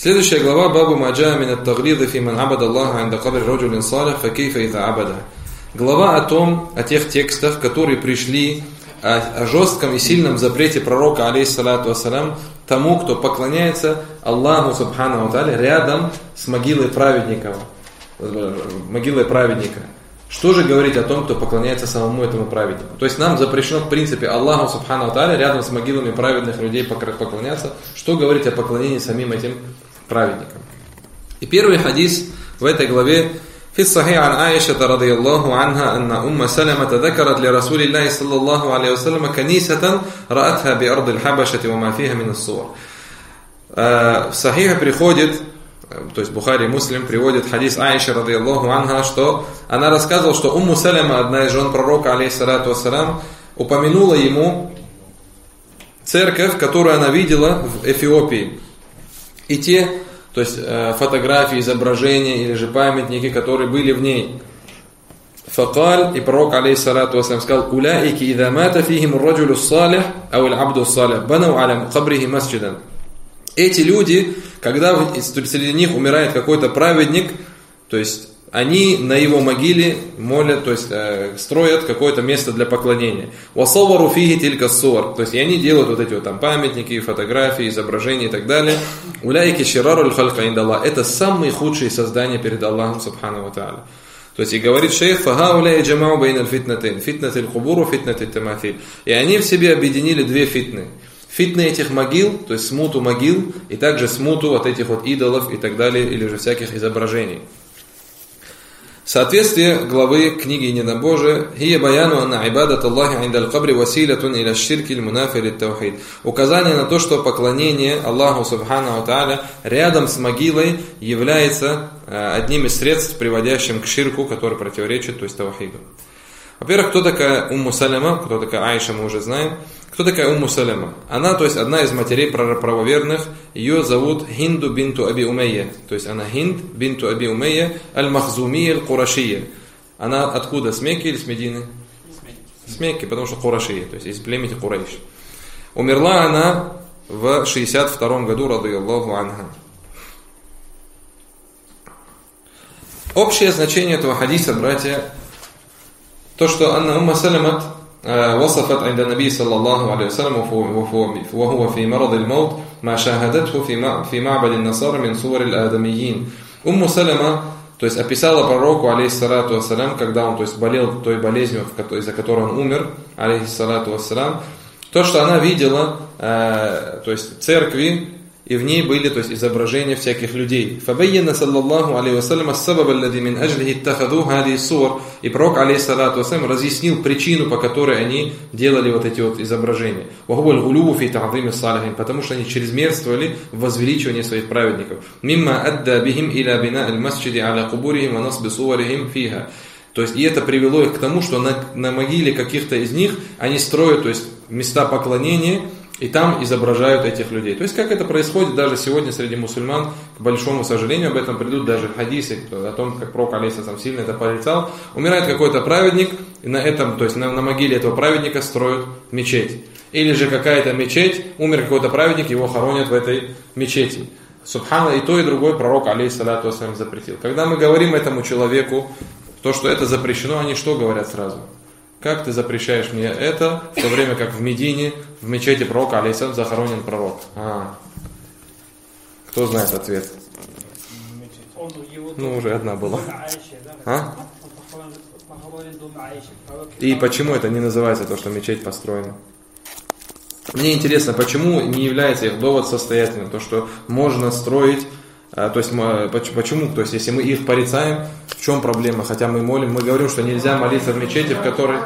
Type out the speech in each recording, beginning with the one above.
Следующая глава Бабу Маджа мин ат-тагриды фи ман абада Аллаха инда кабри раджулин салих фа кейфа ида абада. Глава о тех текстах, которые пришли о жестком и сильном запрете пророка, алейхиссалату вассалям, тому, кто поклоняется Аллаху субхану ва тааля рядом с могилой праведника. Что же говорить о том, кто поклоняется самому этому праведнику? То есть нам запрещено, в принципе, Аллаху субхану ва тааля рядом с могилами праведных людей поклоняться. Что говорить о поклонении самим этим праведникам? И первый хадис в этой главе: في الصحيح عن عائشة رضي الله عنها أن أم سلمة ذكرت لرسول الله صلى الله عليه وسلم كنيسة رأتها بأرض الحبشة وما فيها من الصور. В Сахиха приходит, то есть Бухари и Муслим приводит хадис Аиши ради Аллаху анха, что она рассказывала, что Умму Саляма, одна из жен пророка, алейхиссалату вассалям, упомянула ему церковь, которую она видела в Эфиопии. И те, то есть фотографии, изображения или же памятники, которые были в ней. Факаль, и пророк, алейхиссалату вассалям, сказал: «Уляики ида мата фихим раджулю салих, ау абду салих, банау аля кабрихи масджидан». Эти люди, когда среди них умирает какой-то праведник, то есть они на его могиле молят, то есть строят какое-то место для поклонения. «Васавару фихи тилька суар», то есть и они делают вот эти вот там памятники, фотографии, изображения и так далее. «Уляйки ширару лхалька индаллах», это самые худшие создания перед Аллахом субхану ва тааля. То есть и говорит шейх: «Фагауляй джамау бейн аль-фитнатин, фитнатиль хубуру, фитнатиль таматиль». И они в себе объединили две фитны. Фитны этих могил, то есть смуту могил, и также смуту вот этих вот идолов и так далее, или же всяких изображений. Соответствие главы книги Недобожия: «Хия баяну анна ибадат Аллахи индаль кабри василятун иля ширки ль-мунафи лит-таухид». Указание на то, что поклонение Аллаху субхану ва тааля рядом с могилой является одним из средств, приводящим к ширку, который противоречит, то есть таухиду. Во-первых, кто такая Умму Саляма, кто такая Аиша, мы уже знаем. Кто такая Умму Саляма? Она, то есть одна из матерей правоверных, ее зовут Хинду бинту Аби Умейя. То есть она Хинд бинту Аби Умейя аль-Махзумия аль-Курашия. Она откуда? С Мекки или с Медины? С Мекки, потому что Курашия, то есть из племени Курайш. Умерла она в 62-м году, радийаллаху анха. Общее значение этого хадиса, братья, то, что Анна Умма Салямат وصفت عند النبي صلى الله عليه وسلم وهو في مرض الموت ما شاهدته في معبد النصارى من صور الآدميين. Умму Саляма, то есть описала пророку, алейхиссалату вассалям, когда он, то есть болел той болезнью, из-за которой он умер, алейхиссалату вассалям, то, что она видела, то есть церкви, и в ней были, то есть, изображения всяких людей. فَبَيَّنَ صَلَّى اللَّهُ عَلَيْهِ وَسَلَّمَ السَّبَبَ الَّذِي مِنْ أَجْلِهِ اتَّخَذُوا هَذِهِ الصُّوَرِ. И пророк, алейхиссалату вассалям, разъяснил причину, по которой они делали вот эти вот изображения. وَهُوَ الْغُلُوُّ فِي تَعْظِيمِ الصَّالِحِينَ. Потому что они чрезмерствовали в возвеличивании своих праведников. مِمَّا أَدَّى بِهِمْ إِلَى بِنَاءِ الْمَسْجِدِ عَلَى قُبُورِهِمْ وَنَصْبِ صُوَرِهِمْ فِيهَا. То есть, и это привело их к тому, что на могиле каких-то из них они строят, то есть, места поклонения, и там изображают этих людей. То есть, как это происходит даже сегодня среди мусульман, к большому сожалению, об этом придут даже хадисы, о том, как пророк алейхиссалям сильно это порицал. Умирает какой-то праведник, и на этом, то есть на могиле этого праведника строят мечеть. Или же какая-то мечеть, умер какой-то праведник, его хоронят в этой мечети. Субхана, и то, и другой пророк алейхиссалату вассалям запретил. Когда мы говорим этому человеку, то, что это запрещено, они что говорят сразу? Как ты запрещаешь мне это, в то время как в Медине, в мечети пророка, алейхиссалям, захоронен пророк? Кто знает ответ? Ну, уже одна была. И почему это не называется то, что мечеть построена? Мне интересно, почему не является их довод состоятельным, то, что можно строить. То есть, почему? То есть, если мы их порицаем, в чем проблема? Хотя мы молим, мы говорим, что нельзя молиться в мечети, в которой...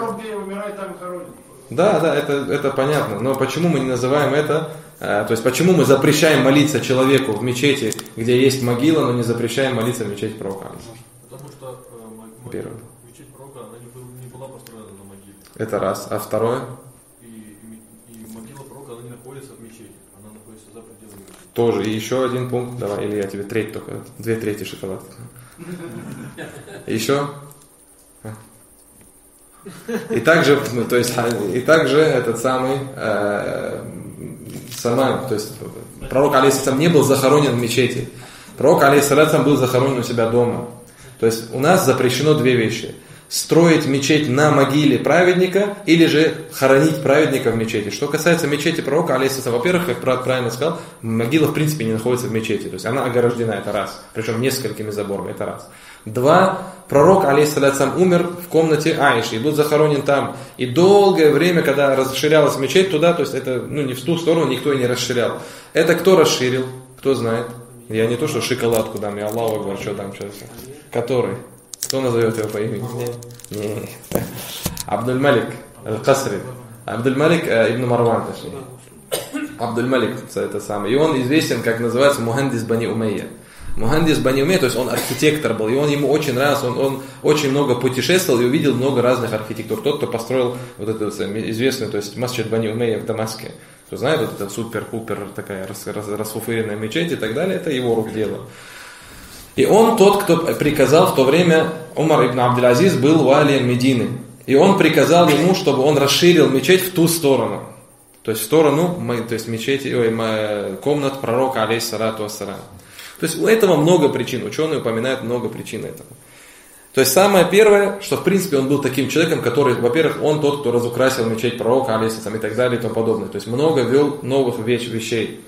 Да, это понятно. Но почему мы не называем это... То есть, почему мы запрещаем молиться человеку в мечети, где есть могила, но не запрещаем молиться в мечети пророка? Потому что мечеть пророка, она не была построена на могиле. Это раз. А второе? И могила пророка, она не находится в мечети. Она находится за пределами мечети. Тоже. И еще один пункт. Давай, или я тебе треть только. 2/3 шоколадки. Еще? И также этот самый, то есть пророк алейхиссалям не был захоронен в мечети. Пророк алейхиссалям был захоронен у себя дома. То есть у нас запрещено две вещи. Строить мечеть на могиле праведника или же хоронить праведника в мечети. Что касается мечети пророка, алейхиссалям, во-первых, как правильно сказал, могила в принципе не находится в мечети. То есть она ограждена, это раз. Причем несколькими заборами, это раз. Два, пророк, алейхиссалям, умер в комнате Аиши и был захоронен там. И долгое время, когда расширялась мечеть туда, то есть это не в ту сторону никто и не расширял. Это кто расширил? Кто знает? Я не то, что шоколадку дам, я Аллаху Акбар, что дам сейчас. Который? Кто назовет его по имени? Нет. Абдуль-Малик Аль-Касри. Абдуль-Малик ибн Марван, точнее. Абдуль-Малик, это самый. И он известен, как называется, Мухандис Бани Умейя. Мухандис Бани Умейя, то есть он архитектор был, и ему очень нравился, он очень много путешествовал и увидел много разных архитектур. Тот, кто построил вот эту известную, то есть Масджид Бани Умейя в Дамаске, кто знает, вот эта супер-пупер такая расфуфыренная мечеть и так далее, это его рук дело. И он тот, кто приказал в то время, Умар ибн Абдул-Азиз был валием Медины. И он приказал ему, чтобы он расширил мечеть в ту сторону. То есть в сторону мечети, комнат пророка, алейхиссалату вассалям. То есть у этого много причин. Ученые упоминают много причин этого. То есть самое первое, что в принципе он был таким человеком, который, во-первых, он тот, кто разукрасил мечеть пророка, алейхиссалам, и так далее и тому подобное. То есть много ввел новых вещей.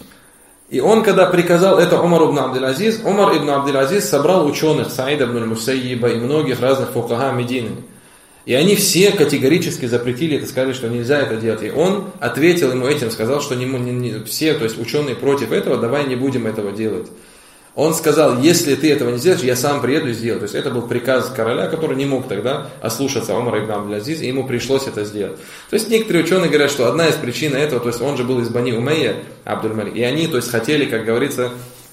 И он, когда приказал это Умар ибн Абдул-Азиз собрал ученых, Саида ибн аль-Мусайиба и многих разных фукаха Медины. И они все категорически запретили это, сказали, что нельзя это делать. И он ответил ему этим, сказал, что все, то есть ученые против этого, давай не будем этого делать. Он сказал, если ты этого не сделаешь, я сам приеду и сделаю. То есть это был приказ короля, который не мог тогда ослушаться Умара ибн Абдул-Азиз, и ему пришлось это сделать. То есть некоторые ученые говорят, что одна из причин этого, то есть он же был из Бани Умейя, Абдуль-Малик, и они, то есть хотели, как говорится,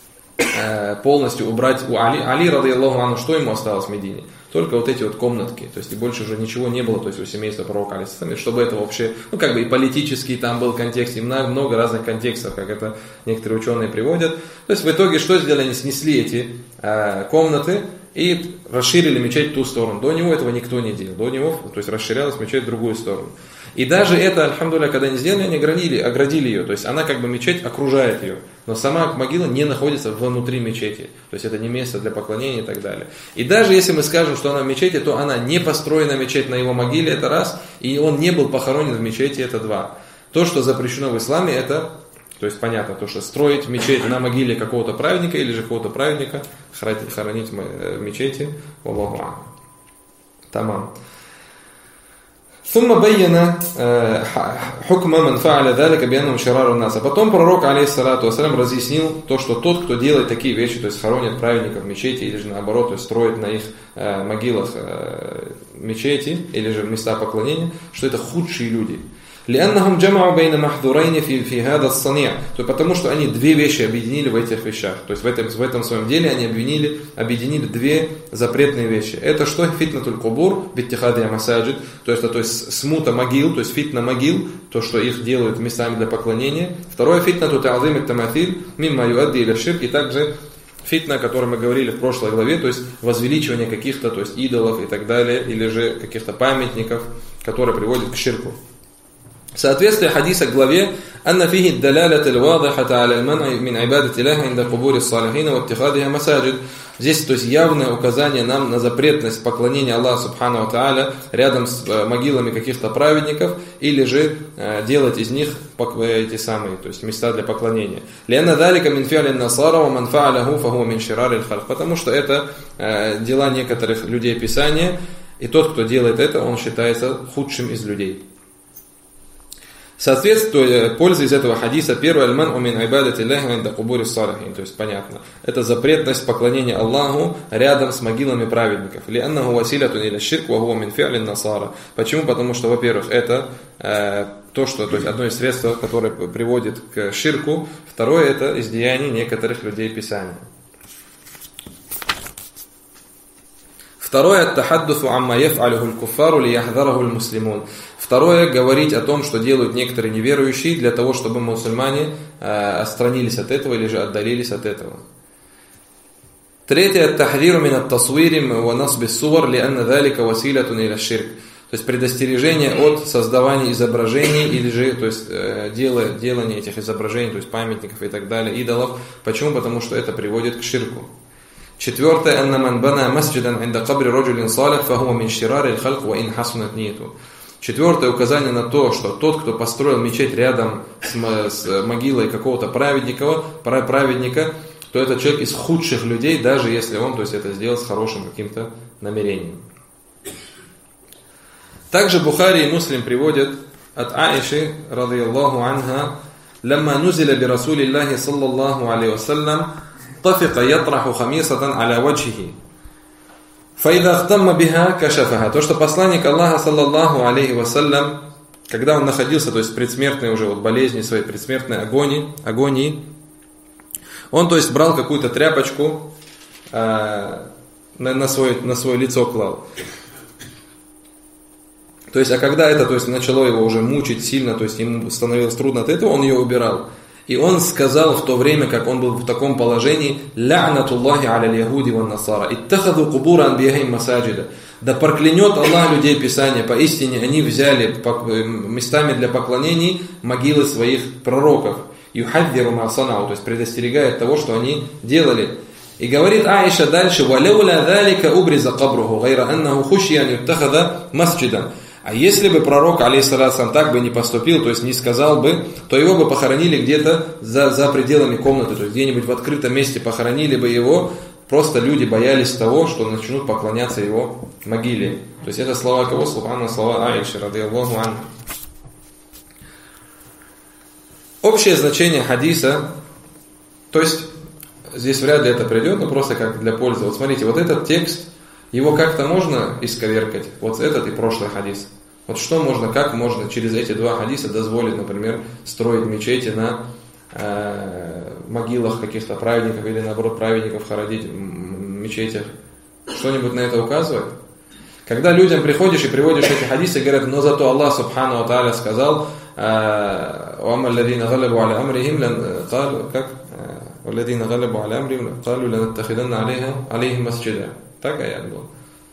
полностью убрать у Али, радийаллаху анху, что ему осталось в Медине? Только вот эти вот комнатки, то есть и больше уже ничего не было, то есть у семейства пророка, алейхиссалям, чтобы это вообще, и политический там был контекст, и много разных контекстов, как это некоторые ученые приводят. То есть в итоге что сделали? Они снесли эти комнаты и расширили мечеть в ту сторону. До него этого никто не делал, до него, то есть расширялась мечеть в другую сторону. И даже это, альхамдулилля, когда они сделали, они оградили ее, то есть она как бы мечеть окружает ее, но сама могила не находится внутри мечети, то есть это не место для поклонения и так далее. И даже если мы скажем, что она в мечети, то она не построена мечеть на его могиле, это раз, и он не был похоронен в мечети, это два. То, что запрещено в исламе, это, то есть понятно, то, что строить мечеть на могиле какого-то праведника или же какого-то праведника, хоронить в мечети, Аллаху а'алам. Тамам. ثم بين حكم من فعل ذلك بأنهم شرار الناس. Потом пророк, алейхиссалату вассалям, разъяснил то, что тот, кто делает такие вещи, то есть хоронит праведников в мечети, или же наоборот, то есть строит на их могилах мечети, или же места поклонения, что это худшие люди. لأنهم جمعوا بين محظورين في هذا الصنيع. То потому что они две вещи объединили в этих вещах. То есть в этом своем деле они объединили две запретные вещи. Это что? Фитнатуль кубур, биттихадия масаджид. То есть смута могил, то есть фитна могил, то, что их делают местами для поклонения. Второе, фитнату та'азим ат-тамаthil, мимма юадди иля ширк. И также фитна, о которой мы говорили в прошлой главе, то есть возвеличивание каких-то, то есть идолов и так далее, или же каких-то памятников, которые приводят к ширку. Соответствие хадиса к главе «Анна фихи далялят аль-вадихата аля аль-ман'и мин ибадати Аллаха инда кубури ссалихина ва иттихадиха масаджид». Здесь, то есть, явное указание нам на запретность поклонения Аллаху субхану ва тааля рядом с могилами каких-то праведников, или же делать из них эти самые, то есть, места для поклонения. «Лианна далика мин фи'алин насара ва ман фа'аляху фахуа мин ширарил халк». Потому что это дела некоторых людей Писания, и тот, кто делает это, он считается худшим из людей. Соответственно, польза из этого хадиса, первое, аль-ман'у мин ибадати Аллаха инда кубури ссалихин, то есть понятно, это запретность поклонения Аллаху рядом с могилами праведников. Лианнаху василятун иля ширк ва хуа мин фи'алин насара. Почему? Потому что, во-первых, это то, что, то есть одно из средств, которое приводит к ширку. Второе, это из деяний некоторых людей Писания. Второе, тахаддусу амма яф'алюху аль-куффару лияхзараху аль-муслимун. Второе, говорить о том, что делают некоторые неверующие, для того, чтобы мусульмане отстранились от этого или же отдалились от этого. Третье, тахзиру мин ат-тасвири ва насби ас-сувар лианна залика василатун иля ширк. То То есть предостережение от создавания изображений или же, то есть делания этих изображений, то есть памятников и так далее, идолов. Почему? Потому что это приводит к ширку. Четвертое, анна ман бана масджидан инда кабри раджулин салих фахуа мин ширари аль-халк ва ин хасунат нияту. Четвертое указание на то, что тот, кто построил мечеть рядом с могилой какого-то праведника, то этот человек из худших людей, даже если он, то есть, это сделал с хорошим каким-то намерением. Также Бухари и Муслим приводят от Аиши, радийаллаху анха, «Лямма нузиля би Расулиллахи саллаллаху алейхи вассалям, тафика ятраху хамисатан аля ваджхихи. Фаида ахтамма биха кашафаха». То, что посланник Аллаха, саллаллаху алейхи вассалям, когда он находился, то есть в предсмертной уже вот болезни, своей предсмертной агонии, он, то есть, брал какую-то тряпочку, на свое лицо клал. То есть, а когда это, то есть, начало его уже мучить сильно, то есть ему становилось трудно от этого, он ее убирал. И он сказал в то время, как он был в таком положении: «Ла'натуллахи аля яхуди ван насара, иттахаду кубура анбияхим масаджида». Да проклянет Аллах людей Писания, поистине они взяли местами для поклонений могилы своих пророков. Юхаддиру ма санау, то есть предостерегает того, что они делали. И говорит Аиша дальше: «Валауля далика убриза кабруху, гайра аннаху хушьян юттахада масджидан». А если бы пророк, алейхиссалям, так бы не поступил, то есть не сказал бы, то его бы похоронили где-то за пределами комнаты, то есть где-нибудь в открытом месте похоронили бы его, просто люди боялись того, что начнут поклоняться его могиле. То есть это слова кого? Слова Аиши, радийаллаху анха. Общее значение хадиса, то есть здесь вряд ли это придет, но просто как для пользы. Вот смотрите, вот этот текст, его как-то можно исковеркать, вот этот и прошлый хадис. Вот что можно, как можно через эти два хадиса дозволить, например, строить мечети на могилах каких-то праведников или наоборот праведников хоронить в мечетях. Что-нибудь на это указывает? Когда людям приходишь и приводишь эти хадисы, говорят: но зато Аллах субхану ва тааля сказал: «Уамма алладина галабу аля амрихим как? Алладина галабу аля амрихим калу ланаттахиданна алейхим масджида». Так аят был.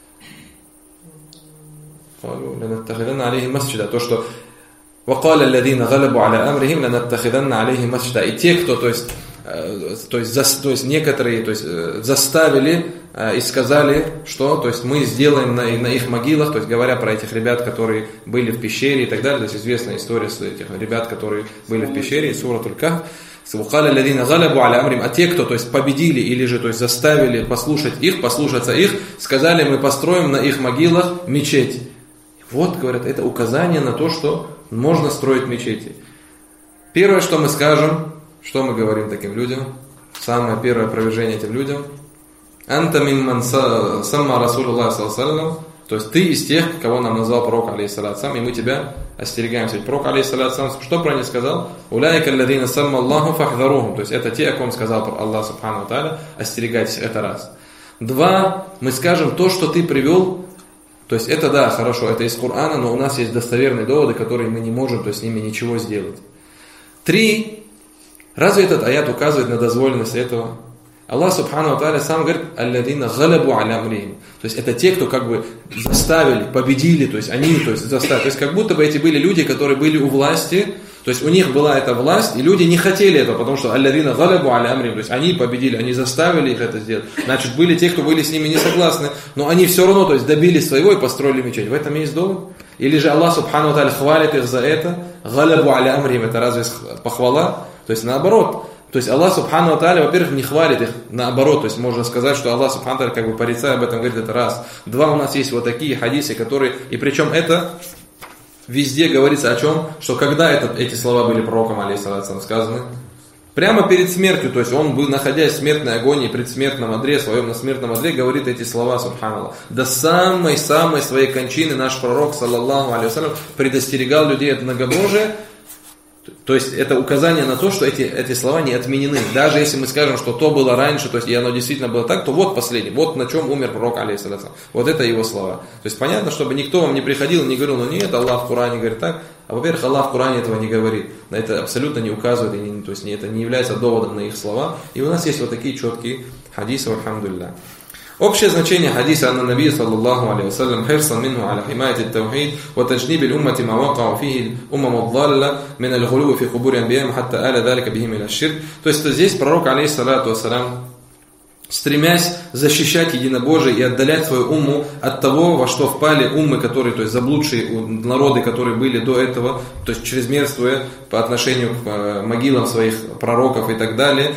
Калу ланаттахиданна алейхим масджида. То, что «Вакаля алладина галабу аля амрихим ланаттахиданна алейхим масджида». И те, кто, то есть некоторые, то есть заставили и сказали, что, то есть мы сделаем на их могилах, то есть говоря про этих ребят, которые были в пещере и так далее, то есть известная история с этих ребят, которые были в пещере, сура Аль-Кахф. А те, кто, то есть, победили или же, то есть, заставили послушаться их, сказали: мы построим на их могилах мечеть. Вот, говорят, это указание на то, что можно строить мечети. Первое, что мы скажем, что мы говорим таким людям, самое первое опровержение этим людям: «Анта мимман самма Расулуллах саллаллаху», то есть ты из тех, кого нам назвал пророк, алейхиссалям, и мы тебя остерегаемся. Ведь пророк, алейхиссалям, что про них сказал? «Уляйка алладина самма Аллаху фахдharухум», то есть это те, о ком сказал Аллах субхану ва тааля: остерегайтесь, это раз. Два, мы скажем то, что ты привел, то есть это да, хорошо, это из Корана, но у нас есть достоверные доводы, которые мы не можем, то есть с ними ничего сделать. Три, разве этот аят указывает на дозволенность этого? Аллах субхану ва тааля сам говорит: «Алладина галабу аля амрихим». То есть это те, кто как бы заставили, победили, то есть они, то есть заставили. То есть как будто бы эти были люди, которые были у власти, то есть у них была эта власть, и люди не хотели этого, потому что «Алладина галабу аля амрихим», то есть они победили, они заставили их это сделать. Значит, были те, кто были с ними не согласны, но они все равно, то есть добились своего и построили мечеть. В этом есть довод? Или же Аллах субхану ва тааля хвалит их за это? «Галабу аля амрихим» — это разве похвала? То есть наоборот. То есть Аллах субхану ва тааля, во-первых, не хвалит их, наоборот, то есть можно сказать, что Аллах субхану ва тааля как бы порицая об этом говорит, это раз. Два, у нас есть вот такие хадисы, которые, и причем это везде говорится о чем, что когда эти слова были пророком, алейхиссалям, сказаны, прямо перед смертью, то есть он, находясь в смертной агонии, предсмертном одре, своем на смертном одре, говорит эти слова, субханаллах. До самой-самой своей кончины наш пророк, саллаллаху алейхи вассалям, предостерегал людей от многобожия. То есть это указание на то, что эти слова не отменены. Даже если мы скажем, что то было раньше, то есть и оно действительно было так, то вот последний, вот на чем умер пророк, алейхиссалям. Вот это его слова. То есть понятно, чтобы никто вам не приходил и не говорил: ну нет, Аллах в Коране говорит так. А во-первых, Аллах в Коране этого не говорит. На это абсолютно не указывает, то есть это не является доводом на их слова. И у нас есть вот такие четкие хадисы, альхамдулиллах. Общее значение хадиса анна Наби саллаллаху алейхи вассалям хирсан минху аля химаяти ат-тавхид ва таджниб аль-уммати ма вақау фихи аль-умам ад-далла мин аль-гулу фи кубури анбия'им хатта аля далика бихим иля аш-ширк. То есть здесь пророк алейхиссалату вассалам, стремясь защищать единобожие и отдалять свою умму от того, во что впали уммы, которые, то есть заблудшие народы, которые были до этого, то есть чрезмерствуя по отношению к могилам своих пророков и так далее,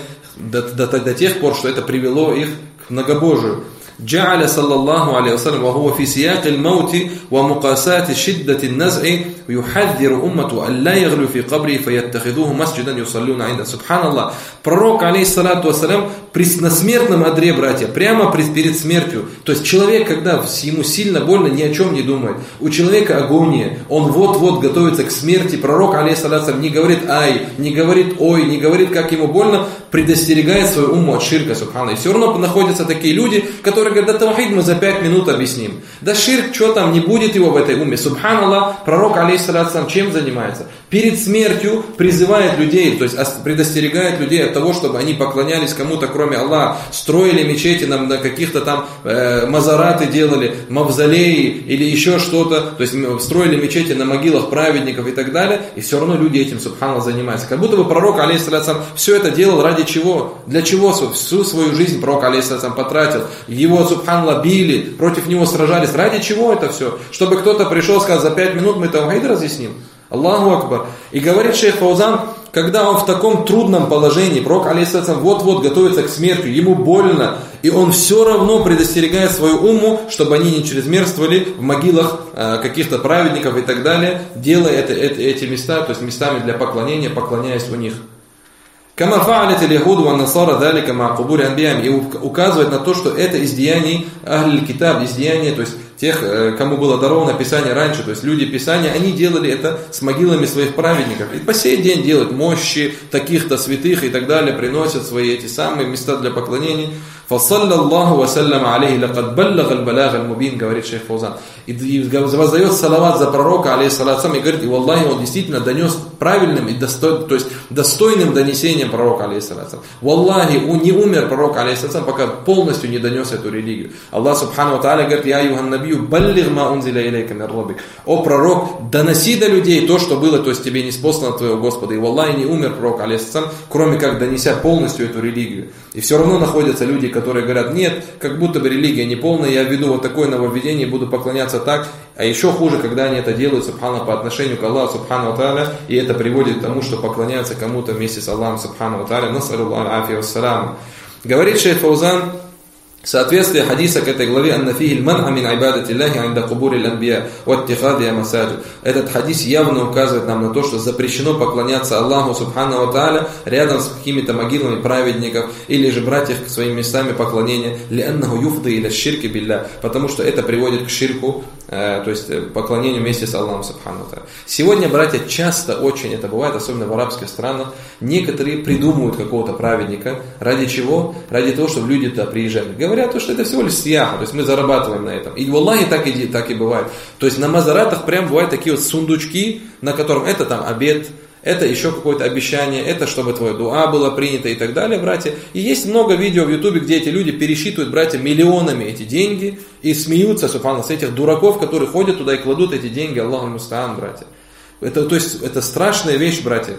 до тех пор, что это привело их к многобожию. جعل صلى الله عليه وسلم وهو في سياق الموت ومقاسات شدة النزع يحذر أمته أن لا يغلو في قبره فيتخذوه مسجدا يصلون عنده. سبحان الله. Пророк, алейхиссалату вассалям, на смертном одре, братья, прямо перед смертью. То есть человек, когда ему сильно больно, ни о чем не думает. У человека агония, он вот-вот готовится к смерти. Пророк, алейхиссалату вассалям, не говорит ай, не говорит ой, не говорит, как ему больно, предостерегает свою умму от ширка, субхана. И все равно находятся такие люди, которые говорят, да тавхид мы за 5 минут объясним. Да ширк, что там, не будет его в этой умме. Субханаллах, пророк, алейхиссалату вассалям, чем занимается? Перед смертью призывает людей, то есть предостерегает людей от того, чтобы они поклонялись кому-то, кроме Аллаха, строили мечети, на каких-то там мазараты делали, мавзолеи или еще что-то, то есть строили мечети на могилах праведников и так далее, и все равно люди этим, субханаллах, занимаются. Как будто бы пророк, алейхиссалату вассалям, все это делал ради чего? Для чего? Всю свою жизнь пророк, алейхиссалату вассалям, потратил. Его, субханаллах, били, против него сражались. Ради чего это все? Чтобы кто-то пришел и сказал, за 5 минут мы тавхид разъясним. Аллаху Акбар. И говорит шейх Фаузан, когда он в таком трудном положении, пророк, алейхиссалам, вот-вот готовится к смерти, ему больно, и он все равно предостерегает свою умму, чтобы они не чрезмерствовали в могилах каких-то праведников и так далее, делая эти места, то есть местами для поклонения, поклоняясь у них. Кама фа'алят аль-яхуд ва ан-насара залика ма кубури анбия'им, и указывает на то, что это из деяний ахль-китаб, из деяний, то есть тех, кому было даровано Писание раньше, то есть люди Писания, они делали это с могилами своих праведников. И по сей день делают мощи таких-то святых и так далее, приносят свои эти самые места для поклонения. Фассаллаллаху вассаляма алейхи лакад баллага аль-балага аль-мубин, говорит шейх Фаузан. И воздает салават за пророка, алейхиссалату, и говорит, и валлахи, он действительно донес правильным и достойным донесением пророка, алейхиссалату. Валлахи, не умер пророк, алейхиссалату, пока полностью не донес эту религию. Аллах субхану ва тааля говорит, я юхан набию, баллиг ма унзиля илейка мир раббик. О пророк, доноси до людей то, что было, то есть тебе неспослано от твоего Господа. И валлахи, не умер пророк, алейхиссалату, кроме как донеся полностью эту религию. И все равно находятся люди, которые говорят, нет, как будто бы религия не полная, я введу вот такое нововведение, буду поклоняться так. А еще хуже, когда они это делают, субхана, по отношению к Аллаху, субхану ва тааля, и это приводит к тому, что поклоняются кому-то вместе с Аллахом, субхану ва тааля. Насаллаллаху аль-афия вассалам. Говорит шейх Фаузан, соответствие хадиса к этой главе, анна фихи аль-ман'а мин ибадати Аллахи инда кубури аль-анбия ва иттихади масаджид. Этот хадис явно указывает нам на то, что запрещено поклоняться Аллаху субхану ва тааля рядом с какими-то могилами праведников или же брать их к своими местами поклонения, лианнаху юфди иля ширки билля, потому что это приводит к ширку, то есть поклонению вместе с Аллахом субхану ва тааля. Сегодня, братья, часто очень это бывает, особенно в арабских странах, некоторые придумывают какого-то праведника, ради чего? Ради того, чтобы люди туда приезжали. Говорят, что это всего лишь сияха, то есть мы зарабатываем на этом. И валлахи так и бывает. То есть на мазаратах прям бывают такие вот сундучки, на котором это там обед, это еще какое-то обещание, это чтобы твое дуа было принято и так далее, братья. И есть много видео в Ютубе, где эти люди пересчитывают, братья, миллионами эти деньги и смеются, субханаллах, с этих дураков, которые ходят туда и кладут эти деньги, Аллаху мустаан, братья. То есть это страшная вещь, братья.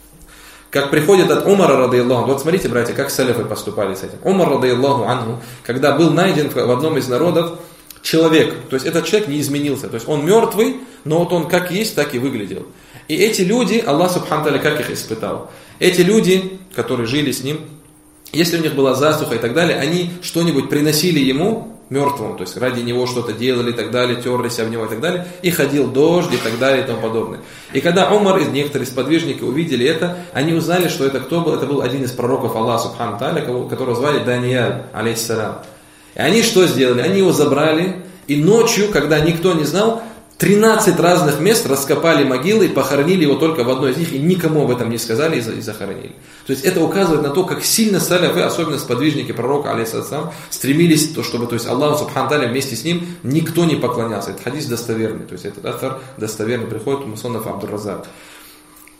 Как приходит от Умара, радийаллаху, вот смотрите, братья, как салифы поступали с этим. Умар, радийаллаху анху, когда был найден в одном из народов человек, то есть этот человек не изменился, то есть он мертвый, но вот он как есть, так и выглядел. И эти люди, Аллах субхану тааля как их испытал? Эти люди, которые жили с ним, если у них была засуха и так далее, они что-нибудь приносили ему, мертвому, то есть ради него что-то делали и так далее, терлись об него и так далее, и ходил дождь и так далее и тому подобное. И когда Умар и некоторые сподвижники увидели это, они узнали, что это кто был? Это был один из пророков Аллаха субхану тааля, которого звали Даниэль, алейхиссалам. И они что сделали? Они его забрали, и ночью, когда никто не знал, 13 разных мест раскопали могилы и похоронили его только в одной из них, и никому об этом не сказали и захоронили. То есть это указывает на то, как сильно саляфы, особенно сподвижники пророка, алейхиссалам, стремились, чтобы то есть Аллаху субхану тааля вместе с ним никто не поклонялся. Это хадис достоверный, то есть этот автор достоверный, приходит у Мусаннаф Абдур-Разак.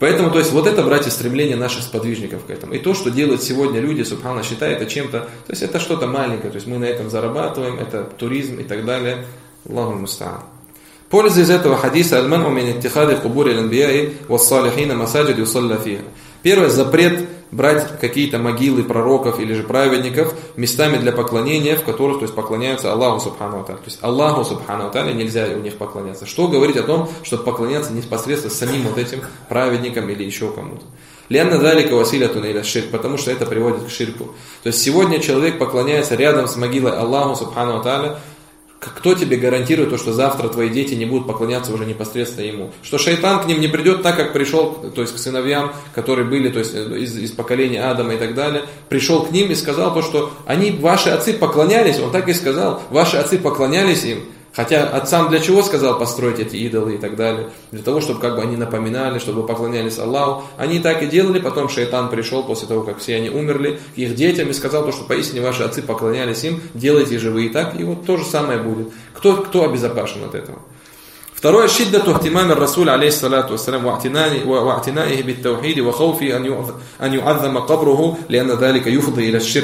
Поэтому, то есть, вот это, братья, стремление наших сподвижников к этому. И то, что делают сегодня люди, субхана, считают это чем-то, то есть, это что-то маленькое, то есть, мы на этом зарабатываем, это туризм и так далее. Аллаху муста'ан. Польза из этого хадиса аль-ману мин иттихади кубури аль-анбияи вас-салихина масаджид юсалля фиха. Первый запрет брать какие-то могилы пророков или же праведников местами для поклонения, в которых, то есть, поклоняются Аллаху субхану ва тааля. То есть Аллаху субхану ва тааля нельзя у них поклоняться. Что говорить о том, чтобы поклоняться непосредственно самим вот этим праведникам или еще кому-то. Лянна далика василятун иля ширк, потому что это приводит к ширку. То есть сегодня человек поклоняется рядом с могилой Аллаху субхану ва тааля. Кто тебе гарантирует то, что завтра твои дети не будут поклоняться уже непосредственно ему? Что шайтан к ним не придет так, как пришел, то есть к сыновьям, которые были, то есть из поколения Адама и так далее, пришел к ним и сказал то, что они, ваши отцы поклонялись, он так и сказал, ваши отцы поклонялись им. Хотя отцам для чего сказал построить эти идолы и так далее? Для того, чтобы как бы они напоминали, чтобы поклонялись Аллаху. Они так и делали, потом шайтан пришел после того, как все они умерли, к их детям и сказал то, что поистине ваши отцы поклонялись им, делайте же вы и так, и вот то же самое будет. Кто обезопасен от этого? Второе, шиддату ихтимами Расуль алейхиссалату вассалям ва'тинаихи биттаухиди ва хауфи ан ю'аззама кабруху лианна далика юфди иля ширк.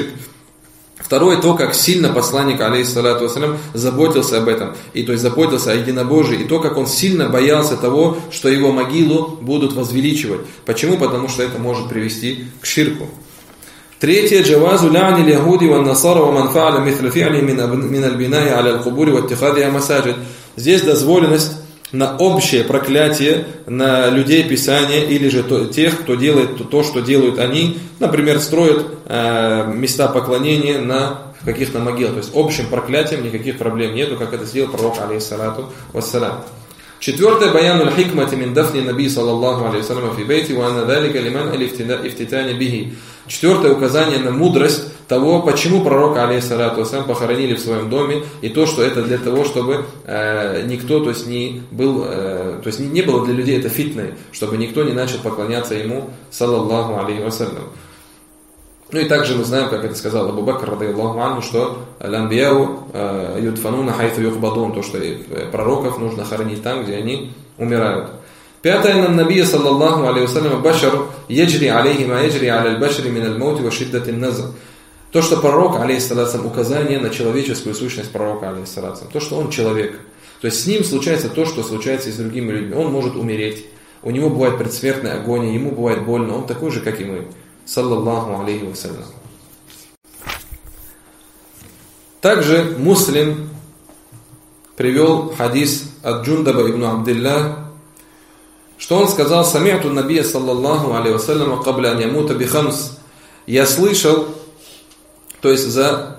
Второе, то, как сильно посланник, алейхиссалату вассалям, заботился об этом, и то есть заботился о единобожии, и то, как он сильно боялся того, что его могилу будут возвеличивать. Почему? Потому что это может привести к ширку. Третье, джавазу ля'ни л'яхуди ва насара ва ман фа'аля мithля фи'ли мин аль-бинаи аля аль-кубури ва иттихадиха масаджид. Здесь дозволенность на общее проклятие на людей Писания или же тех, кто делает то, что делают они, например, строят места поклонения на каких-то могилах. То есть общим проклятием никаких проблем нету, как это сделал пророк, алейхиссалату вассалям. Четвертое, баянуль хикмати мин дафни наби саллаллаху алейхи вассалям фи бейти ва анна далика лиман аль-ифтитани бихи. Четвертое указание на мудрость того, почему пророка, алейхиссалату вассалям, похоронили в своем доме, и то, что это для того, чтобы никто, то есть не было для людей это фитной, чтобы никто не начал поклоняться ему, саллаллаху алейхи вассалям. Ну и также мы знаем, как это сказал Абу Бакр, радийаллаху анху, что «Ланбияу юдфануна хайфу юхбадун», то, что пророков нужно хоронить там, где они умирают. Пятое, на набия саллаллаху алейхи вассалям башар яджри алейхи ма яджри аля аль-башари мин аль-маути ва шиддатин назр. То, что пророк, алейхиссалату, указание на человеческую сущность пророка, алейхиссалату, то, что он человек. То есть с ним случается то, что случается и с другими людьми. Он может умереть, у него бывает предсмертная агония, ему бывает больно, он такой же, как и мы. Саллаллаху алейхи вассалям. Также Муслим привел хадис от Джундаба ибн Абдилля, что он сказал: «Сами'ту набия саллаллаху алейхи вассалям кабля ан ямута би хамс». Я слышал, то есть за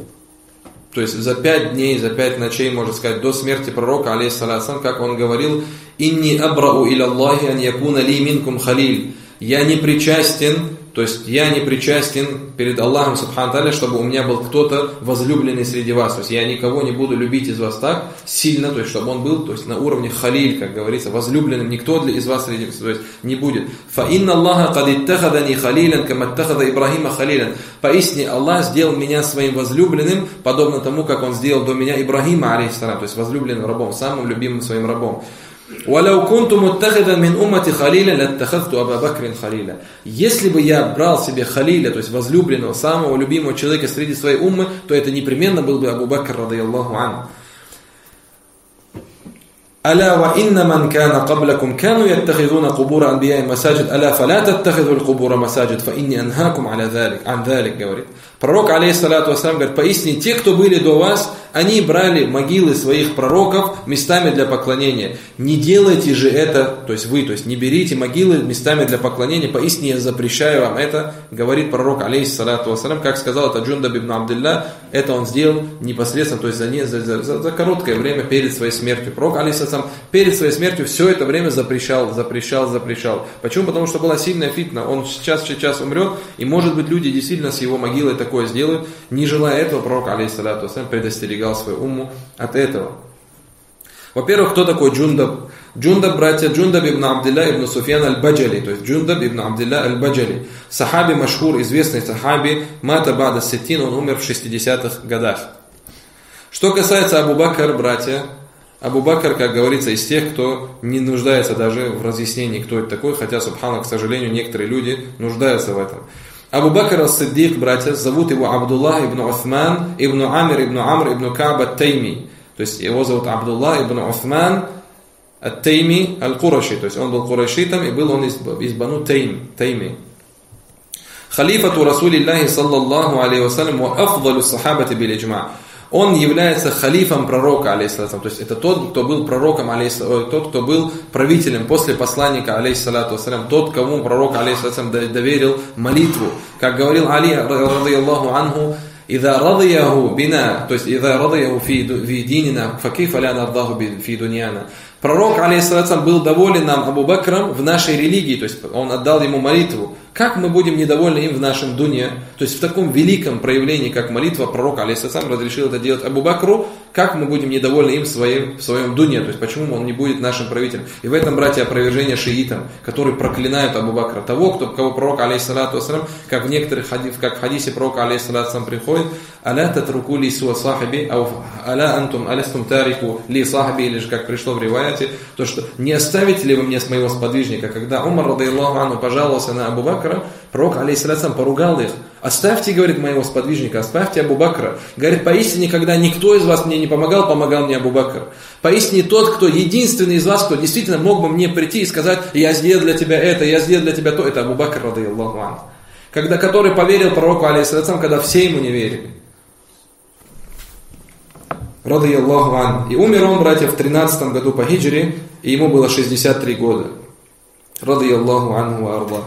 5 дней, за 5 ночей, можно сказать, до смерти пророка, алейхиссалату, как он говорил: «Инни абрау иля Аллахи ан якуна ли минкум халиль». Я не причастен перед Аллахом субхану тааля, чтобы у меня был кто-то возлюбленный среди вас. То есть я никого не буду любить из вас так сильно, то есть чтобы он был, то есть на уровне халиль, как говорится, возлюбленным. Никто из вас среди вас, то есть не будет. Фа инна Аллаха кад иттахадани халилян, кама иттахада Ибрахима халилян. Поистине Аллах сделал меня своим возлюбленным, подобно тому, как он сделал до меня Ибрахима, алейхиссалам, то есть возлюбленным рабом, самым любимым своим рабом. وَلَوْ كُنْتُ مُتَّخِذًا مِنْ أُمَّةِ خَلِيلًا لَاتَّخَذْتُ أَبَا بَكْرٍ خَلِيلًا. Если бы я брал себе халиля, то есть возлюбленного, самого любимого человека среди своей уммы, то это непременно был бы Абу Бакр, радийаллаху анху. ألا وإن من كان قبلكم كانوا يتخذون قبور أنبياء مساجد ألا فلا تتخذوا القبور مساجد فإني أنهاكم عن ذلك, говорит. Пророк, алейхиссалату вассалям, говорит: поистине те, кто были до вас, они брали могилы своих пророков местами для поклонения. Не делайте же это, то есть не берите могилы местами для поклонения, поистине я запрещаю вам это, говорит пророк, алейхиссалату вассалям, как сказал это Джундаб ибн Абдилля, это он сделал непосредственно, то есть за короткое время перед своей смертью. Пророк, алейхиссалату, перед своей смертью все это время запрещал. Почему? Потому что была сильная фитна, он сейчас умрет, и может быть люди действительно с его могилой такое сделают. Не желая этого, пророк, алейхиссалату вассалям, предостерегал свою умму от этого. Во-первых, кто такой Джундаб? Джундаб, братья, Джундаб ибн Абдилля ибн Суфьян аль-Баджали, то есть Джундаб ибн Абдилля аль-Баджали. Сахаби машхур, известный сахаби, мата бада ситтин, он умер в 60-х годах. Что касается Абу Бакр, братья, Абу Бакр, как говорится, из тех, кто не нуждается даже в разъяснении, кто это такой, хотя, субхана, к сожалению, некоторые люди нуждаются в этом. Абу Бакр ас-Сиддик, братья, зовут его Абдуллах ибн Усман, ибн Амир, ибн Амр, ибн Кааб ат-Тайми. То есть его зовут Абдуллах ибн Усман ат-Тайми аль-Кураши. То есть он был курайшитом и был он из Бану Тайми. Халифату Расулиллахи саллаллаху алейхи вассалям ва афдалу сахабати бил иджма'. Он является халифом пророка, алейхиссалату. То есть это тот, кто был пророком, тот, кто был правителем после посланника, алейхиссалату вассалям, тот, кому пророк, алейхиссалату, доверил молитву. Как говорил Али, радийаллаху анху, «Иза радияху бина», то есть «Иза радияху фи динина, факифа ля нардаху фи дуньяна». Пророк, алейхиссалату, был доволен нам Абу Бакром в нашей религии, то есть он отдал ему молитву. Как мы будем недовольны им в нашем дуне? То есть в таком великом проявлении, как молитва, пророк, алейхиссалам, разрешил это делать Абу Бакру, как мы будем недовольны им в своем дуне? То есть почему он не будет нашим правителем? И в этом, братья, опровержение шиитам, которые проклинают Абу Бакра. Того, кого пророк, алейхиссалату, как в некоторых как в хадисе пророка, алейхиссалату, приходит, «Аля татруку ли суа сахаби», «Аля антум алистум тарику ли сахаби», или же как пришло в риваяте, то, что «Не оставите ли вы мне с моего сподвижника?» Когда Умар, радийаллаху анху, пожаловался на Абу Бакра, пророк, алейхиссалам, поругал их. «Оставьте, говорит, моего сподвижника, оставьте Абу Бакра». Говорит, поистине, когда никто из вас мне не помогал, помогал мне Абу Бакр. Поистине тот, кто единственный из вас, кто действительно мог бы мне прийти и сказать, я сделал для тебя это, я сделал для тебя то, это Абу Бакр, радийаллаху анху. Который поверил пророку, алейхиссалам, когда все ему не верили. Радийаллаху анху. И умер он, братья, в 13 году по хиджре, и ему было 63 года. Радийаллаху анху ва арда.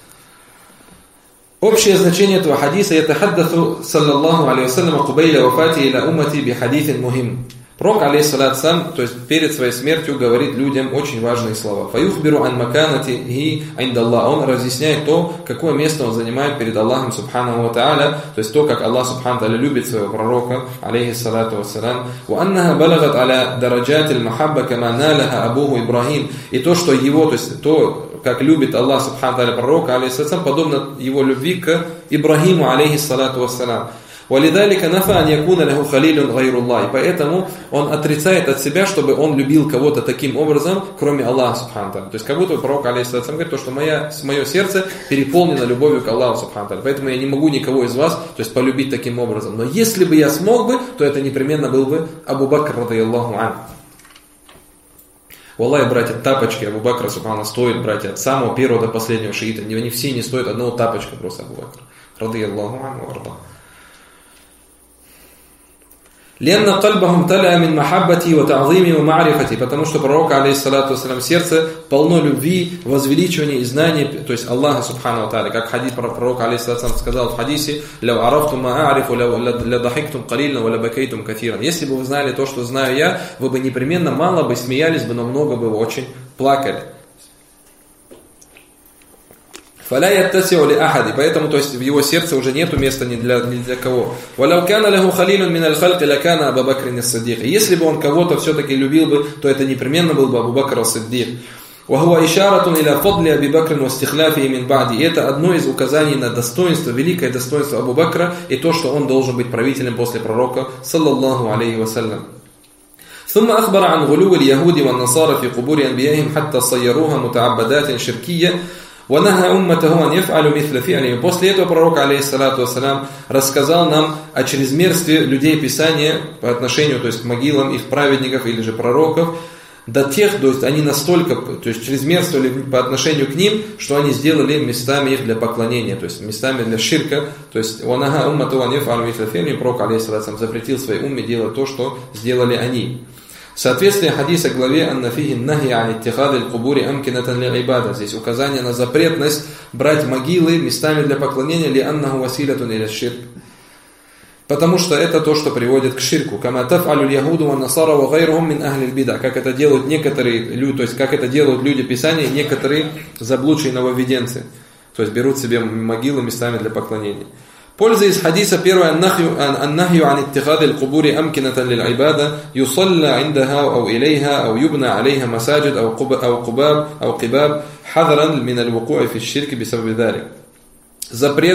Общее значение этого хадиса: «Ятахаддасу саллаллаху алейхи вассалям кубейля вафати иля уммати би хадитин мухим». Пророк, алейхиссалату вассалям, то есть перед своей смертью, говорит людям очень важные слова. «Фаюхбиру ан маканатихи индаллах». Он разъясняет то, какое место он занимает перед Аллахом субханаху ва тааля, то есть то, как Аллах субханаху ва тааля любит своего пророка, алейхиссалату вассалям. «Ва аннаха балагат аля дараджатил махабба кама налаха абуху Ибрахим». И то, что его, то есть то, как любит Аллах субханаху ва тааля пророка, алейхиссалату, подобно его любви к Ибрахиму, алейхиссалату вассалям. وَلِذَلِكَ نَفَى أَنْ يَكُونَ لَهُ خَلِيلٌ غَيْرُ اللَّهِ. И поэтому он отрицает от себя, чтобы он любил кого-то таким образом, кроме Аллаха субхану ва тааля. То есть как будто пророк, алейхиссалату, говорит, то, что мое сердце переполнено любовью к Аллаху субхану ва тааля. Поэтому я не могу никого из вас, то есть полюбить таким образом. Но если бы я смог бы, то это непременно был бы Абу Бакр, радийаллаху анху. Валлахи, братья, тапочки Абу Бакра, субхану, стоят, братья, от самого первого до последнего шиита. Они все не стоят одного тапочка просто Абу Бакра, радийаллаху анху ва арда. «Ленна кальбахум таля мин махаббати ва та'зими ва ма'рифати», потому что пророк, алейхиссалату вассалям, сердце полно любви, возвеличивания и знания, то есть Аллаха субхану ва тааля. Как хадис пророка, алейхиссалату вассалям, сказал в хадисе: «Лау арафтум ма а'рифу, ля дахиктум калильна, ва ля бакейтум катиран». Если бы вы знали то, что знаю я, вы бы непременно мало бы смеялись бы, но много бы вы очень плакали. «Фаля яттаси'у ли ахади», поэтому, то есть в его сердце уже нету места ни для кого. «Валяу кана лаху халилун мин аль-халки лакана Абу Бакрин ас-Сиддик». Если бы он кого-то все-таки любил бы, то это непременно был бы Абу Бакр ас-Сиддик. «Вахуа ишаратун иля фадли Аби Бакрин ва стихляфи мин ба'ди». И это одно из указаний на достоинство, великое достоинство Абу Бакра и то, что он должен быть правителем после пророка, саллаллаху алейхи вассалям. ثم أخبر عن غلو اليهود والنصارى في قبور أنبيائهم حتى صيروها متعبدات شركية. وَنَهَا أُمَّتَهُ أَنْ يَفْعَلُوا مِثْلَ فِعْلِهِمْ. После этого пророк, алейхиссалату вассалям, рассказал нам о чрезмерстве людей Писания по отношению, то есть к могилам их праведников или же пророков, до тех, то есть они настолько, то есть чрезмерствовали по отношению к ним, что они сделали местами их для поклонения, то есть местами для ширка. То есть وَنَهَا أُمَّتَهُ أَنْ يَفْعَلُوا مِثْلَ فِعْلِهِمْ. Пророк, алейхиссалату вассалям, запретил своей умме делать то, что сделали они. Соответствие хадиса главе «Аннафихи нахи ан иттихади аль-кубури амкинатан ли-ибада». Здесь указание на запретность брать могилы местами для поклонения ли аннаху василятун иля ширк. Потому что это то, что приводит к ширку. Кама таф'алю аль-яхуду ва насара ва гайрухум мин ахли аль-бида. Как это делают некоторые люди, то есть как это делают люди Писания, некоторые заблудшие нововведенцы. То есть берут себе могилы местами для поклонения. Польза из хадиса: первое, аннахью ан иттихади аль-кубури амкинатан лиль-ибада юсалла индаха ау илейха ау юбна алейха масаджид ау кибаб хадран мин аль-вуку'и фи аш-ширки бисабаби залик. Запрет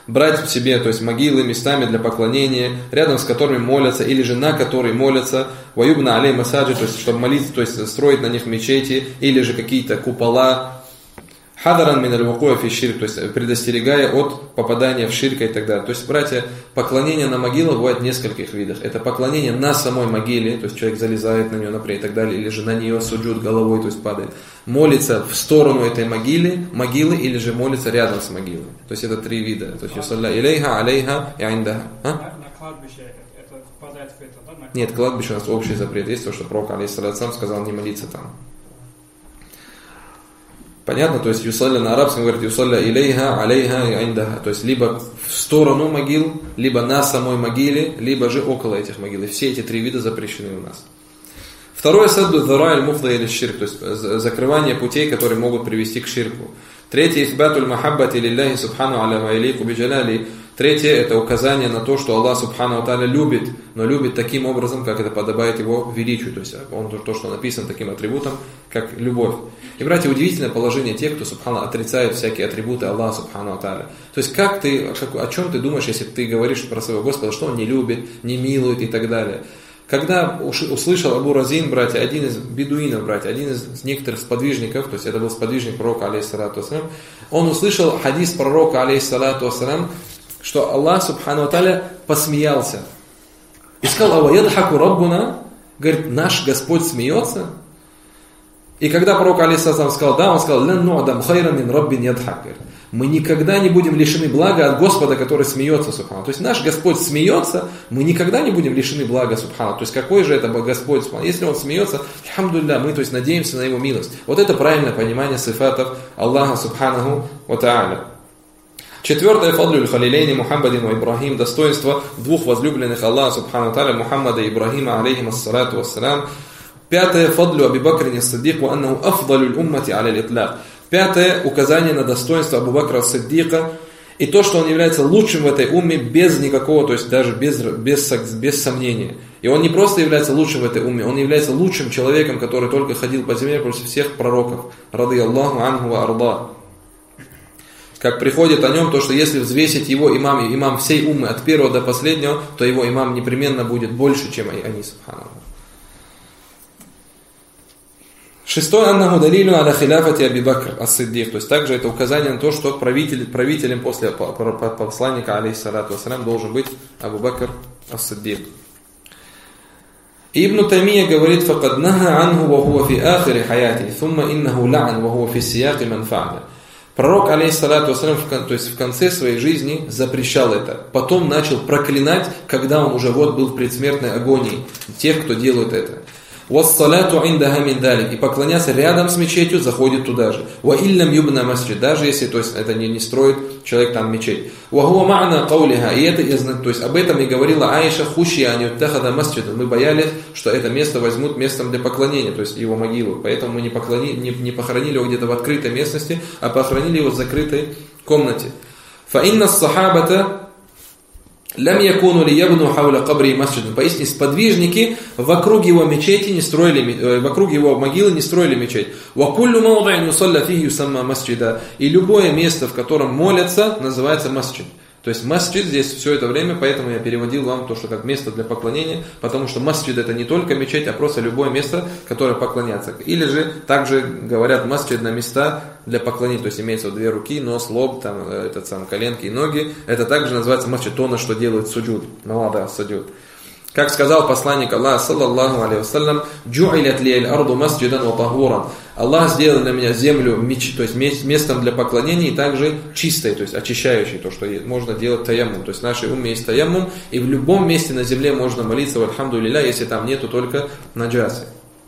брать себе, то есть могилы местами для поклонения, рядом с которыми молятся, или же на которые молятся, ваюбна алей масаджи, то есть чтобы молиться, то есть строить на них мечети, или же какие-то купола, хадаран мин аль-вукуа фи ширк, то есть предостерегая от попадания в ширка и так далее. То есть, братья, поклонение на могилах бывает в нескольких видах. Это поклонение на самой могиле, то есть человек залезает на нее, например, и так далее, или же на нее суджуд головой, то есть падает. Молится в сторону этой могилы, или же молится рядом с могилой. То есть это три вида. То есть юсалля илейха, алейха и айндаха. На кладбище это впадает в это, да? Нет, кладбище у нас общий запрет. Есть то, что пророк алейхиссалату сам сказал не молиться там. Понятно? То есть юсалля на арабском говорит юсалля илейха, алейха и айндаха. То есть либо в сторону могил, либо на самой могиле, либо же около этих могил. И все эти три вида запрещены у нас. Второе садду дара аль-муфда или ширк, то есть закрывание путей, которые могут привести к ширку. Третье ифбатуль махаббати лилляхи субхану аля ва илейку биджаляли. Третье это указание на то, что Аллах субхану тааля любит, но любит таким образом, как это подобает его величию. То есть он то, что написано таким атрибутом, как любовь. И, братья, удивительное положение тех, кто субхану отрицает всякие атрибуты Аллаха субхану тааля. То есть как ты, о чем ты думаешь, если ты говоришь про своего Господа, что он не любит, не милует и так далее. Когда услышал Абу Разин, братья, один из бедуинов, братья, один из некоторых сподвижников, то есть это был сподвижник пророка, алейхиссалату вассалям, он услышал хадис пророка, алейхиссалату вассалям, что Аллах субхану ва тааля посмеялся. И сказал: «Аваядхаку раббуна», говорит, наш Господь смеется. И когда пророк, алейхиссалату сказал, да, он сказал: «Лан ну'дам хайра мин раббин ядхак». Мы никогда не будем лишены блага от Господа, который смеется, субхану. То есть наш Господь смеется, мы никогда не будем лишены блага, субхану. То есть какой же это Господь, субхану? Если он смеется, альхамдулилля, мы, то есть, надеемся на его милость. Вот это правильное понимание сифатов Аллаха субханаху ва тааля. Четвертое, фадлюль халилейни Мухаммадин и Ибрахим, достоинство двух возлюбленных Аллаха субхану ва тааля, Мухаммада и Ибрахима, алейхим ассалату вассалям. Пятое, фадлю Аби Бакрин ас-Сиддик, ва аннаху афдалюль уммати аля литлак. Пятое, указание на достоинство Абу Бакра ас-Сиддика и то, что он является лучшим в этой умме без никакого, то есть даже без сомнения. И он не просто является лучшим в этой умме, он является лучшим человеком, который только ходил по земле против всех пророков. Рады Аллаху анху ва арда. Как приходит о нем то, что если взвесить его имам всей уммы от первого до последнего, то его имам непременно будет больше, чем они, субханаллах. Шестое, аннаху далилю аля хиляфати Аби Бакр ас-Сиддик. То есть также это указание на то, что правителем после посланника, алейхиссалату вассалям, должен быть Абу Бакр ас-Сиддик. Ибн Таймия говорит: «Факад наха анху ва хуа фи ахири хаяти, thumma иннаху ла'ан ва хуа фи сияки ман фа'ля». Пророк, алейхиссалату вассалям, то есть в конце своей жизни запрещал это. Потом начал проклинать, когда он уже был в предсмертной агонии, тех, кто делает это. «Вассалату индаха мин далик». И поклоняться рядом с мечетью заходит туда же. «Ва иллям юбна масджид». Даже если, то есть, это не строит человек там мечеть. «Ва хуа ма'на каулиха». И это, то есть, об этом и говорила Аиша: «Хушия ан юттахада масджида». Мы боялись, что это место возьмут местом для поклонения, то есть его могилу. Поэтому мы не похоронили его где-то в открытой местности, а похоронили его в закрытой комнате. «Фа инна ас-сахабата лям якуну ли ябну хауля кабри масджидан». Поясни, сподвижники вокруг его мечети не строили, вокруг его могилы не строили мечеть. Ва куллю мавди'ин юсалля фихи юсамма масджида. И любое место, в котором молятся, называется масджид. То есть масджид здесь все это время, поэтому я переводил вам то, что как место для поклонения, потому что масджид это не только мечеть, а просто любое место, которое поклоняться. Или же также говорят масджид на места для поклонения, то есть имеется две руки, нос, лоб, там, коленки и ноги. Это также называется масджид, то, на что делают суджуд. Малада суджуд. Как сказал посланник Аллаха, саллаллаху алейхи вассалям: «Джу'илят ли аль-арду масджидан ва тахуран». Аллах сделал для меня землю, то есть местом для поклонения и также чистой, то есть очищающей, то, что можно делать таяммум. То есть в нашей умме есть таяммум, и в любом месте на земле можно молиться, вальхамдулилля, если там нету только наджасы.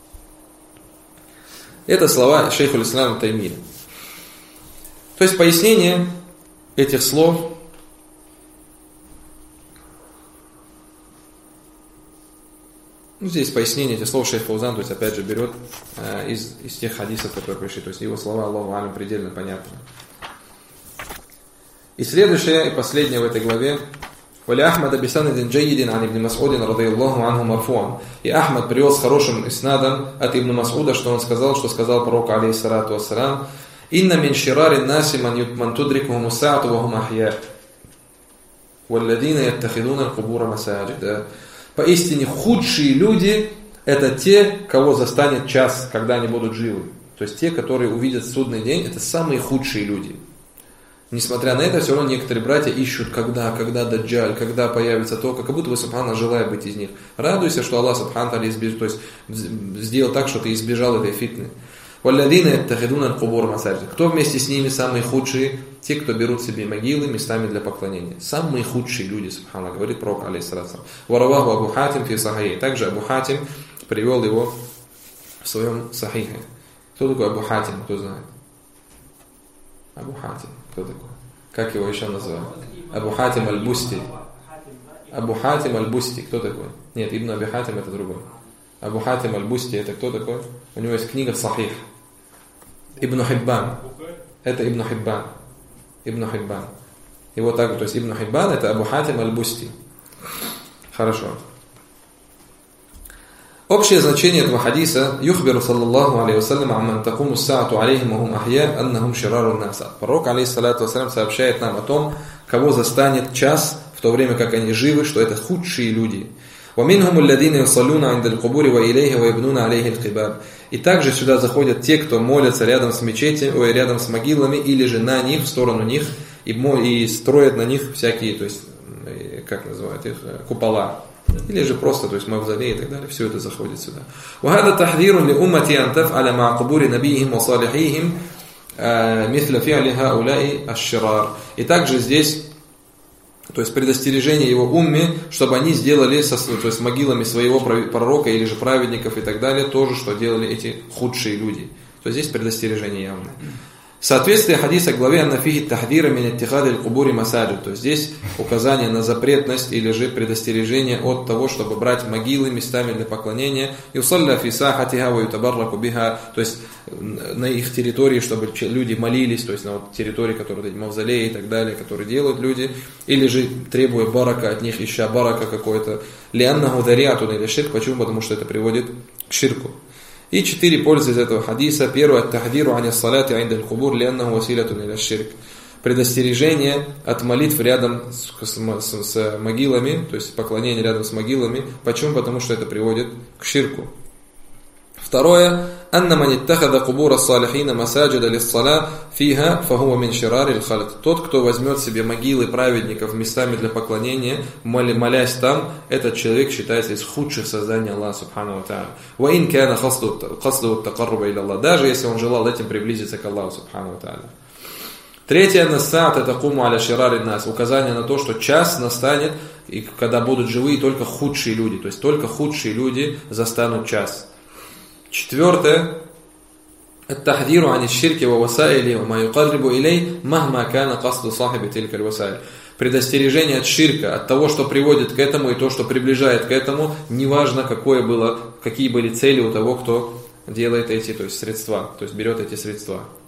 Это слова шейхуль ислам Таймия. То есть пояснение этих слов. Здесь пояснение этих слов шейх Фаузан, то есть опять же берет из тех хадисов, которые пришли. То есть его слова, Аллаху алям, предельно понятны. И следующее, и последнее в этой главе. «Вали Ахмад абисанадин джайидин ан ибн Мас'удин радайаллаху анху марфуан». И Ахмад привел с хорошим иснадом от ибн Мас'уда, что он сказал, пророк, алейхиссалату вассалям: «Инна мин ширарин наси ман тудрикухум саату ва хум ахья». وَالَّذِينَ يَتَّخِذُونَ الْقُبُورَ مَسَاجِدَ. Поистине худшие люди – это те, кого застанет час, когда они будут живы. То есть те, которые увидят судный день, это самые худшие люди. Несмотря на это, все равно некоторые братья ищут, когда даджаль, когда появится то, как будто бы Субхана желая быть из них. Радуйся, что Аллах Субхана избежал, то есть сделал так, что ты избежал этой фитны. وَالَّذِينَ يَتَّخِذُونَ الْقُبُورَ مَسَاجِدَ. Кто вместе с ними самые худшие? Те, кто берут себе могилы местами для поклонения. Самые худшие люди, Субхана, говорит пророк, алейхиссалату. وَرَوَاهُ Абу Хатим фи Сахихи. Также Абу Хатим привел его в своем Сахихе. Кто такой Абу Хатим, кто знает? Абу Хатим, кто такой? Как его еще называют? Абу Хатим аль-Бусти. Абу Хатим аль-Бусти, кто такой? Нет, Ибн Аби Хатим это другой. Абу Хатим аль-Бусти это кто такой? У него есть книга Сахих. Ибн Хиббан. Это Ибн Хиббан. Ибн Хиббан. Его так, то есть Ибн Хиббан это Абу Хатим аль-Бусти. Хорошо. Общее значение этого хадиса «Юхбиру саллаллаху алейхи вассалям амман такуму саату алейхим вахум ахья аннахум ширару наса». Пророк, алейхиссалату вассалям, сообщает нам о том, кого застанет час, в то время как они живы, что это худшие люди. وَمِنْهُمُ الَّذِينَ يُصَلُّونَ عِنْدَ الْقُبُورِ وَإِلَيْهِ وَيَبْنُونَ عَلَيْهِ الْقِبَابِ. И также сюда заходят те, кто молятся рядом с мечетями, рядом с могилами, или же на них, в сторону них, и строят на них всякие, то есть, как называют их, купола. Или же просто, то есть мавзолей и так далее, все это заходит сюда. وَهَذَا تَحْذِيرٌ لِأُمَّةِ أَنْ تَفْعَلَ مَعَ قُبُورِ نَبِيِّهِمْ وَصَالِحِيهِمْ مِثْلَ فِعْلِ هَؤُلَاءِ الشِّرَارِ. И также здесь, то есть предостережение его умме, чтобы они сделали то есть могилами своего пророка или же праведников и так далее, тоже, что делали эти худшие люди. То есть здесь предостережение явное. Соответствие хадиса главе «Аннафихи тахдира мин иттихади аль-кубури масаджид». То есть здесь указание на запретность или же предостережение от того, чтобы брать могилы местами для поклонения. «Юсалля фи сахатиха ва ютабарраку биха». То есть на их территории, чтобы люди молились, то есть на вот территории, которые мавзолеи и так далее, которые делают люди. Или же требуя барака от них, ища барака какой-то. «Лианнаху дариатун или ширк». Почему? Потому что это приводит к ширку. И 4 пользы из этого хадиса. Первое, ат-тахдиру ани ас-салати инда аль-кубур лианнаху василатун иля ширк. Предостережение от молитв рядом с могилами, то есть поклонение рядом с могилами. Почему? Потому что это приводит к ширку. Второе, анна ман иттахада кубур ас-салихина масаджида лис-сала фиха фахуа мин ширари аль-халк. Тот, кто возьмет себе могилы праведников местами для поклонения, молясь там, этот человек считается из худших созданий Аллаха субхану ва тааля. Ва ин кана касду ат-тақарруба иля Аллах. Даже если он желал этим приблизиться к Аллаху субхану ва тааля. Третье, насаат такуму аля ширари нас. Указание на то, что час настанет, и когда будут живые только худшие люди. То есть только худшие люди застанут час. Четвертое. التحذير عن الشرك ووسائله وما يقرب إليه مهما كان قصد صاحب تلك الوسائل. Предостережение от ширка, от того, что приводит к этому и то, что приближает к этому, неважно, какие были цели у того, кто делает эти, то есть средства, то есть берет эти средства.